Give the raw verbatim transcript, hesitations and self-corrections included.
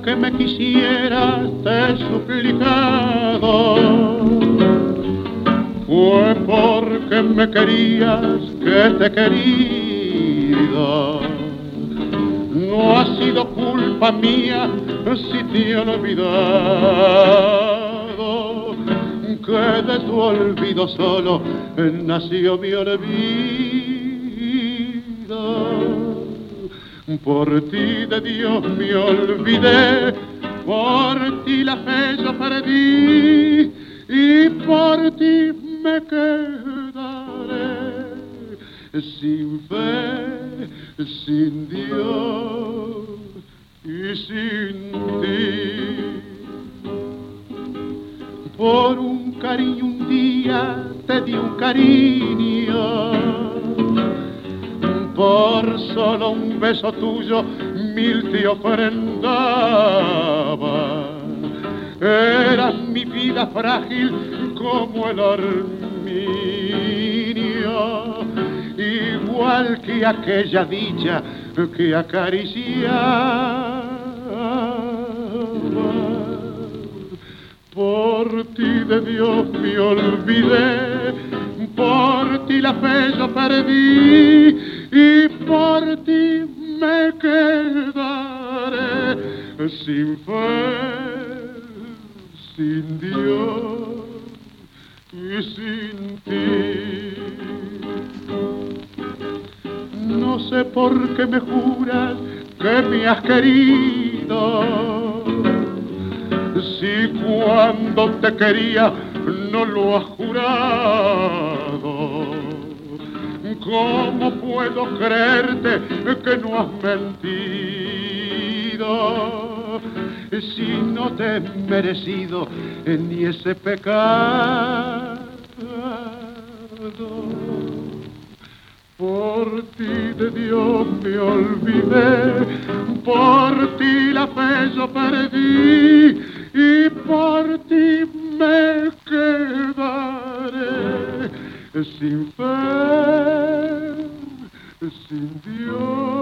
que me quisieras te he suplicado, fue porque me querías que te he querido. No ha sido culpa mía si te he olvidado, que de tu olvido solo nació mi olvido. Por ti de Dios me olvidé, por ti la fe yo perdí y por ti me quedaré sin fe, sin Dios y sin ti. Por un cariño un día te di un cariño, por solo un beso tuyo mil te ofrendaba. Era mi vida frágil como el armiño, igual que aquella dicha que acariciaba. Por ti de Dios me olvidé, por ti la fe yo perdí y por ti me quedaré sin fe, sin Dios y sin ti. No sé por qué me juras que me has querido, si cuando te quería no lo has jurado. ¿Cómo puedo creerte que no has mentido si no te he merecido ni ese pecado? Por ti de Dios me olvidé, por ti la fe yo perdí y por ti me quedaré sin fe, sin Dios